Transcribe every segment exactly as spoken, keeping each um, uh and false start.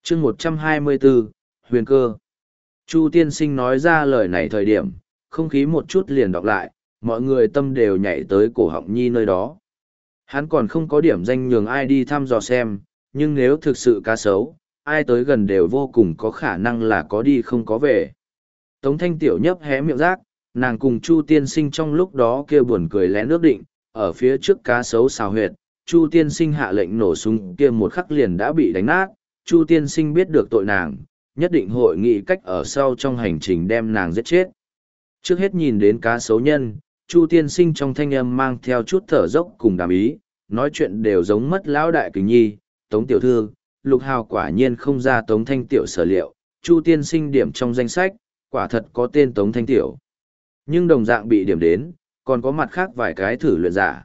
chương một trăm hai mươi bốn, huyền cơ. Chu tiên sinh nói ra lời này thời điểm, không khí một chút liền đọc lại, mọi người tâm đều nhảy tới cổ họng nhi nơi đó. Hắn còn không có điểm danh nhường ai đi thăm dò xem, nhưng nếu thực sự cá sấu, ai tới gần đều vô cùng có khả năng là có đi không có về. Tống thanh tiểu nhấp hé miệng rác, nàng cùng Chu tiên sinh trong lúc đó kia buồn cười lén ước định, ở phía trước cá sấu xào huyệt, Chu tiên sinh hạ lệnh nổ súng kia một khắc liền đã bị đánh nát, Chu tiên sinh biết được tội nàng, nhất định hội nghị cách ở sau trong hành trình đem nàng giết chết. Trước hết nhìn đến cá sấu nhân, Chu tiên sinh trong thanh âm mang theo chút thở dốc cùng đàm ý, nói chuyện đều giống mất lão đại kính nhi, Tống tiểu thư, Lục Hào quả nhiên không ra Tống thanh tiểu sở liệu, Chu tiên sinh điểm trong danh sách, quả thật có tên Tống thanh tiểu. Nhưng đồng dạng bị điểm đến, còn có mặt khác vài cái thử luyện giả.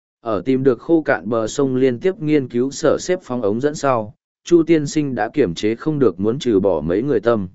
Ở tìm được khô cạn bờ sông liên tiếp nghiên cứu sở xếp phóng ống dẫn sau, Chu tiên sinh đã kiểm chế không được muốn trừ bỏ mấy người tâm.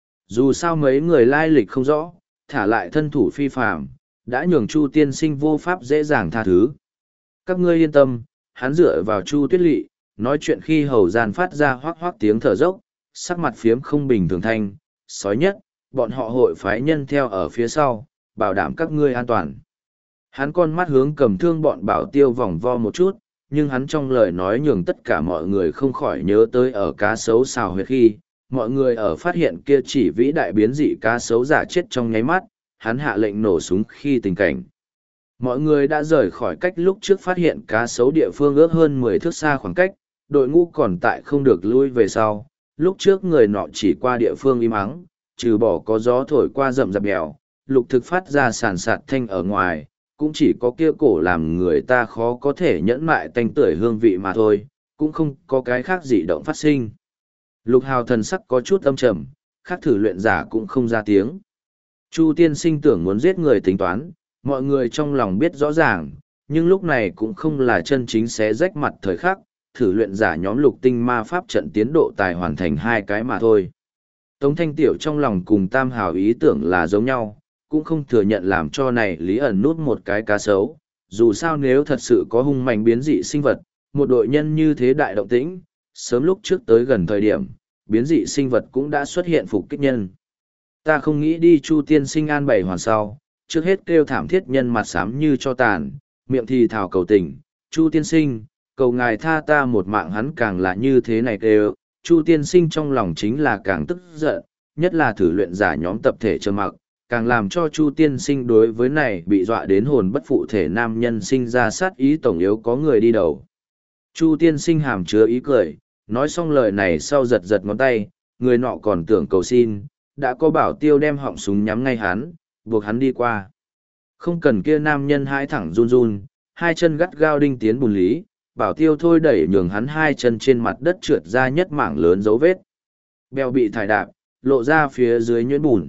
Dù sao mấy người lai lịch không rõ, thả lại thân thủ phi phạm, đã nhường Chu tiên sinh vô pháp dễ dàng tha thứ. Các ngươi yên tâm, hắn dựa vào Chu tuyết lỵ, nói chuyện khi hầu gian phát ra hoác hoác tiếng thở dốc, sắc mặt phiếm không bình thường thanh, sói nhất, bọn họ hội phái nhân theo ở phía sau, bảo đảm các ngươi an toàn. Hắn con mắt hướng cầm thương bọn bảo tiêu vòng vo một chút, nhưng hắn trong lời nói nhường tất cả mọi người không khỏi nhớ tới ở cá sấu xào huyệt khi, mọi người ở phát hiện kia chỉ vĩ đại biến dị cá sấu giả chết trong nháy mắt, hắn hạ lệnh nổ súng khi tình cảnh. Mọi người đã rời khỏi cách lúc trước phát hiện cá sấu địa phương ước hơn mười thước xa khoảng cách, đội ngũ còn tại không được lui về sau, lúc trước người nọ chỉ qua địa phương im ắng, trừ bỏ có gió thổi qua rậm rạp bèo, lục thực phát ra sàn sạt thanh ở ngoài, cũng chỉ có kia cổ làm người ta khó có thể nhẫn mại tanh tưởi hương vị mà thôi, cũng không có cái khác gì động phát sinh. Lục Hào thần sắc có chút âm trầm, khác thử luyện giả cũng không ra tiếng. Chu tiên sinh tưởng muốn giết người tính toán, mọi người trong lòng biết rõ ràng, nhưng lúc này cũng không là chân chính xé rách mặt thời khắc, thử luyện giả nhóm lục tinh ma pháp trận tiến độ tài hoàn thành hai cái mà thôi. Tống thanh tiểu trong lòng cùng Tam Hào ý tưởng là giống nhau, cũng không thừa nhận làm cho này lý ẩn nút một cái cá sấu. Dù sao nếu thật sự có hung mạnh biến dị sinh vật, một đội nhân như thế đại động tĩnh, sớm lúc trước tới gần thời điểm, biến dị sinh vật cũng đã xuất hiện phục kích nhân. Ta không nghĩ đi Chu tiên sinh an bày hoàn sau, trước hết kêu thảm thiết nhân mặt xám như cho tàn, miệng thì thảo cầu tình, Chu tiên sinh, cầu ngài tha ta một mạng. Hắn càng là như thế này kêu, Chu tiên sinh trong lòng chính là càng tức giận, nhất là thử luyện giả nhóm tập thể trơ mặc, càng làm cho Chu tiên sinh đối với này bị dọa đến hồn bất phụ thể nam nhân sinh ra sát ý tổng yếu có người đi đầu. Chu tiên sinh hàm chứa ý cười, nói xong lời này sau giật giật ngón tay, người nọ còn tưởng cầu xin, đã có bảo tiêu đem họng súng nhắm ngay hắn, buộc hắn đi qua. Không cần kia nam nhân hai thẳng run run, hai chân gắt gao đinh tiến bùn lý, bảo tiêu thôi đẩy nhường hắn hai chân trên mặt đất trượt ra nhất mảng lớn dấu vết. Bèo bị thải đạp, lộ ra phía dưới nhuyễn bùn.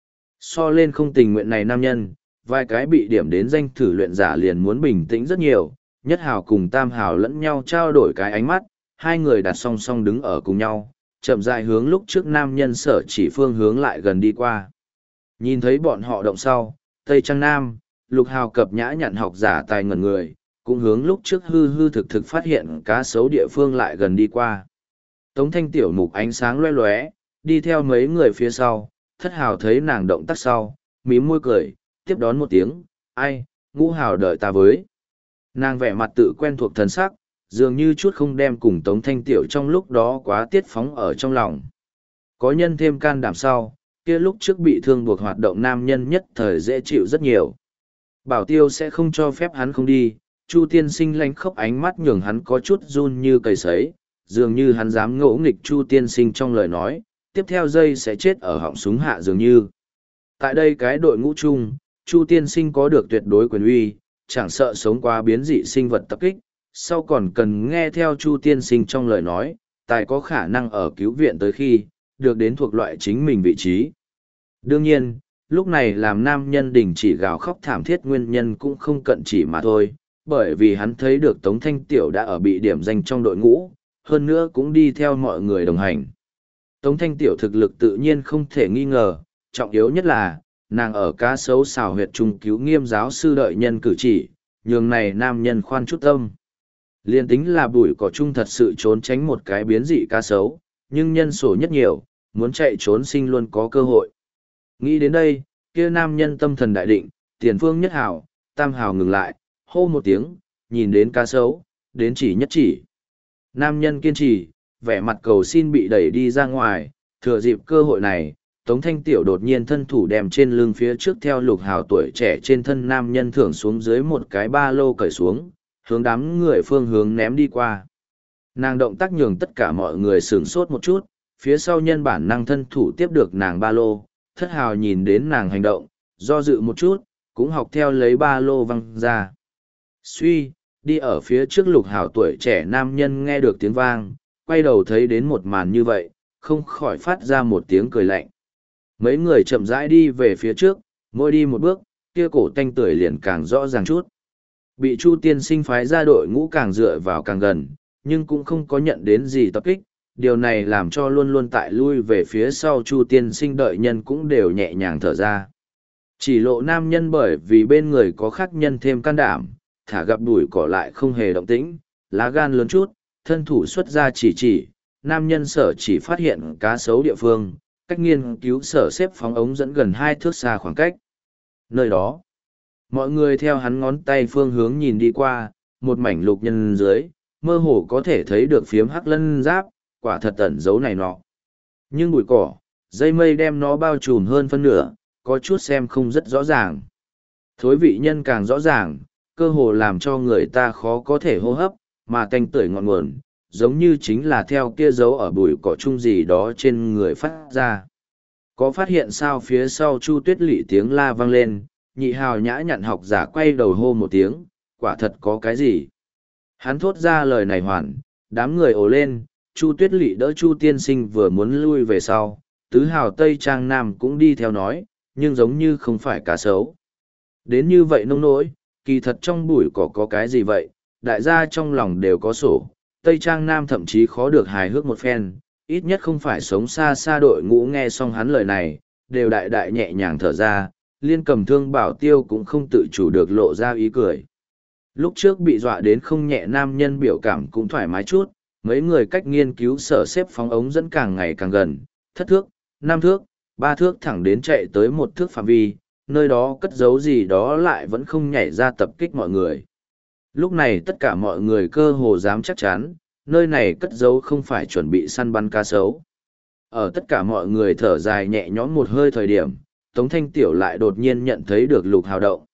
So lên không tình nguyện này nam nhân, vài cái bị điểm đến danh thử luyện giả liền muốn bình tĩnh rất nhiều, nhất hào cùng tam hào lẫn nhau trao đổi cái ánh mắt, hai người đặt song song đứng ở cùng nhau, chậm rãi hướng lúc trước nam nhân sở chỉ phương hướng lại gần đi qua. Nhìn thấy bọn họ động sau, Tây Trăng Nam, Lục Hào cập nhã nhận học giả tài ngẩn người, cũng hướng lúc trước hư hư thực thực phát hiện cá sấu địa phương lại gần đi qua. Tống thanh tiểu mục ánh sáng loe loé, đi theo mấy người phía sau, thất hào thấy nàng động tác sau, mím môi cười, tiếp đón một tiếng, ai, ngũ hào đợi ta với. Nàng vẻ mặt tự quen thuộc thần sắc, dường như chút không đem cùng Tống thanh tiểu trong lúc đó quá tiết phóng ở trong lòng. Có nhân thêm can đảm sau, kia lúc trước bị thương buộc hoạt động nam nhân nhất thời dễ chịu rất nhiều. Bảo tiêu sẽ không cho phép hắn không đi, Chu tiên sinh lánh khóc ánh mắt nhường hắn có chút run như cầy sấy, dường như hắn dám ngỗ nghịch Chu tiên sinh trong lời nói, tiếp theo giây sẽ chết ở họng súng hạ dường như. Tại đây cái đội ngũ chung, Chu tiên sinh có được tuyệt đối quyền uy, chẳng sợ sống qua biến dị sinh vật tập kích, sau còn cần nghe theo Chu tiên sinh trong lời nói, tài có khả năng ở cứu viện tới khi, được đến thuộc loại chính mình vị trí. Đương nhiên, lúc này làm nam nhân đình chỉ gào khóc thảm thiết nguyên nhân cũng không cận chỉ mà thôi, bởi vì hắn thấy được Tống Thanh Tiểu đã ở bị điểm danh trong đội ngũ, hơn nữa cũng đi theo mọi người đồng hành. Tống Thanh Tiểu thực lực tự nhiên không thể nghi ngờ, trọng yếu nhất là, nàng ở cá sấu xào huyệt trung cứu nghiêm giáo sư đợi nhân cử chỉ, nhường này nam nhân khoan chút tâm. Liên tính là bụi cỏ chung thật sự trốn tránh một cái biến dị cá sấu, nhưng nhân số nhất nhiều, muốn chạy trốn sinh luôn có cơ hội. Nghĩ đến đây, kia nam nhân tâm thần đại định, tiền phương nhất hào, tam hào ngừng lại, hô một tiếng, nhìn đến cá sấu, đến chỉ nhất chỉ. Nam nhân kiên trì, vẻ mặt cầu xin bị đẩy đi ra ngoài, thừa dịp cơ hội này, Tống Thanh Tiểu đột nhiên thân thủ đem trên lưng phía trước theo lục hào tuổi trẻ trên thân nam nhân thưởng xuống dưới một cái ba lô cởi xuống, hướng đám người phương hướng ném đi qua. Nàng động tác nhường tất cả mọi người sửng sốt một chút, phía sau nhân bản năng thân thủ tiếp được nàng ba lô, thất hào nhìn đến nàng hành động, do dự một chút, cũng học theo lấy ba lô văng ra. Suy, đi ở phía trước lục hào tuổi trẻ nam nhân nghe được tiếng vang, quay đầu thấy đến một màn như vậy, không khỏi phát ra một tiếng cười lạnh. Mấy người chậm rãi đi về phía trước, mỗi đi một bước, kia cổ tanh tưởi liền càng rõ ràng chút. Bị Chu tiên sinh phái ra đội ngũ càng dựa vào càng gần, nhưng cũng không có nhận đến gì tập kích. Điều này làm cho luôn luôn tại lui về phía sau Chu tiên sinh đợi nhân cũng đều nhẹ nhàng thở ra. Chỉ lộ nam nhân bởi vì bên người có khác nhân thêm can đảm, thả gặp bụi cỏ lại không hề động tĩnh, lá gan lớn chút, thân thủ xuất ra chỉ chỉ, nam nhân sở chỉ phát hiện cá sấu địa phương, cách nghiên cứu sở xếp phóng ống dẫn gần hai thước xa khoảng cách. Nơi đó, mọi người theo hắn ngón tay phương hướng nhìn đi qua, một mảnh lục nhân dưới, mơ hồ có thể thấy được phiếm hắc lân giáp, quả thật ẩn dấu này nọ. Nhưng bụi cỏ, dây mây đem nó bao trùm hơn phân nửa, có chút xem không rất rõ ràng. Thối vị nhân càng rõ ràng, cơ hồ làm cho người ta khó có thể hô hấp, mà tanh tưởi ngọn nguồn, giống như chính là theo kia dấu ở bụi cỏ chung gì đó trên người phát ra. Có phát hiện sao phía sau Chu Tuyết Lị tiếng la vang lên, nhị hào nhã nhặn học giả quay đầu hô một tiếng, quả thật có cái gì. Hắn thốt ra lời này hoàn, đám người ồ lên, Chu Tuyết Lị đỡ Chu tiên sinh vừa muốn lui về sau, tứ hào Tây Trang Nam cũng đi theo nói, nhưng giống như không phải cá sấu. Đến như vậy nông nỗi, kỳ thật trong bụi cỏ có cái gì vậy, đại gia trong lòng đều có sổ, Tây Trang Nam thậm chí khó được hài hước một phen, ít nhất không phải sống xa xa đội ngũ nghe xong hắn lời này, đều đại đại nhẹ nhàng thở ra, liên cầm thương bảo tiêu cũng không tự chủ được lộ ra ý cười. Lúc trước bị dọa đến không nhẹ nam nhân biểu cảm cũng thoải mái chút, mấy người cách nghiên cứu sở xếp phóng ống dẫn càng ngày càng gần, thất thước, năm thước, ba thước thẳng đến chạy tới một thước phạm vi, nơi đó cất giấu gì đó lại vẫn không nhảy ra tập kích mọi người. Lúc này tất cả mọi người cơ hồ dám chắc chắn, nơi này cất giấu không phải chuẩn bị săn bắn cá sấu. Ở tất cả mọi người thở dài nhẹ nhõm một hơi thời điểm, Tống Thanh Tiểu lại đột nhiên nhận thấy được lục hào động.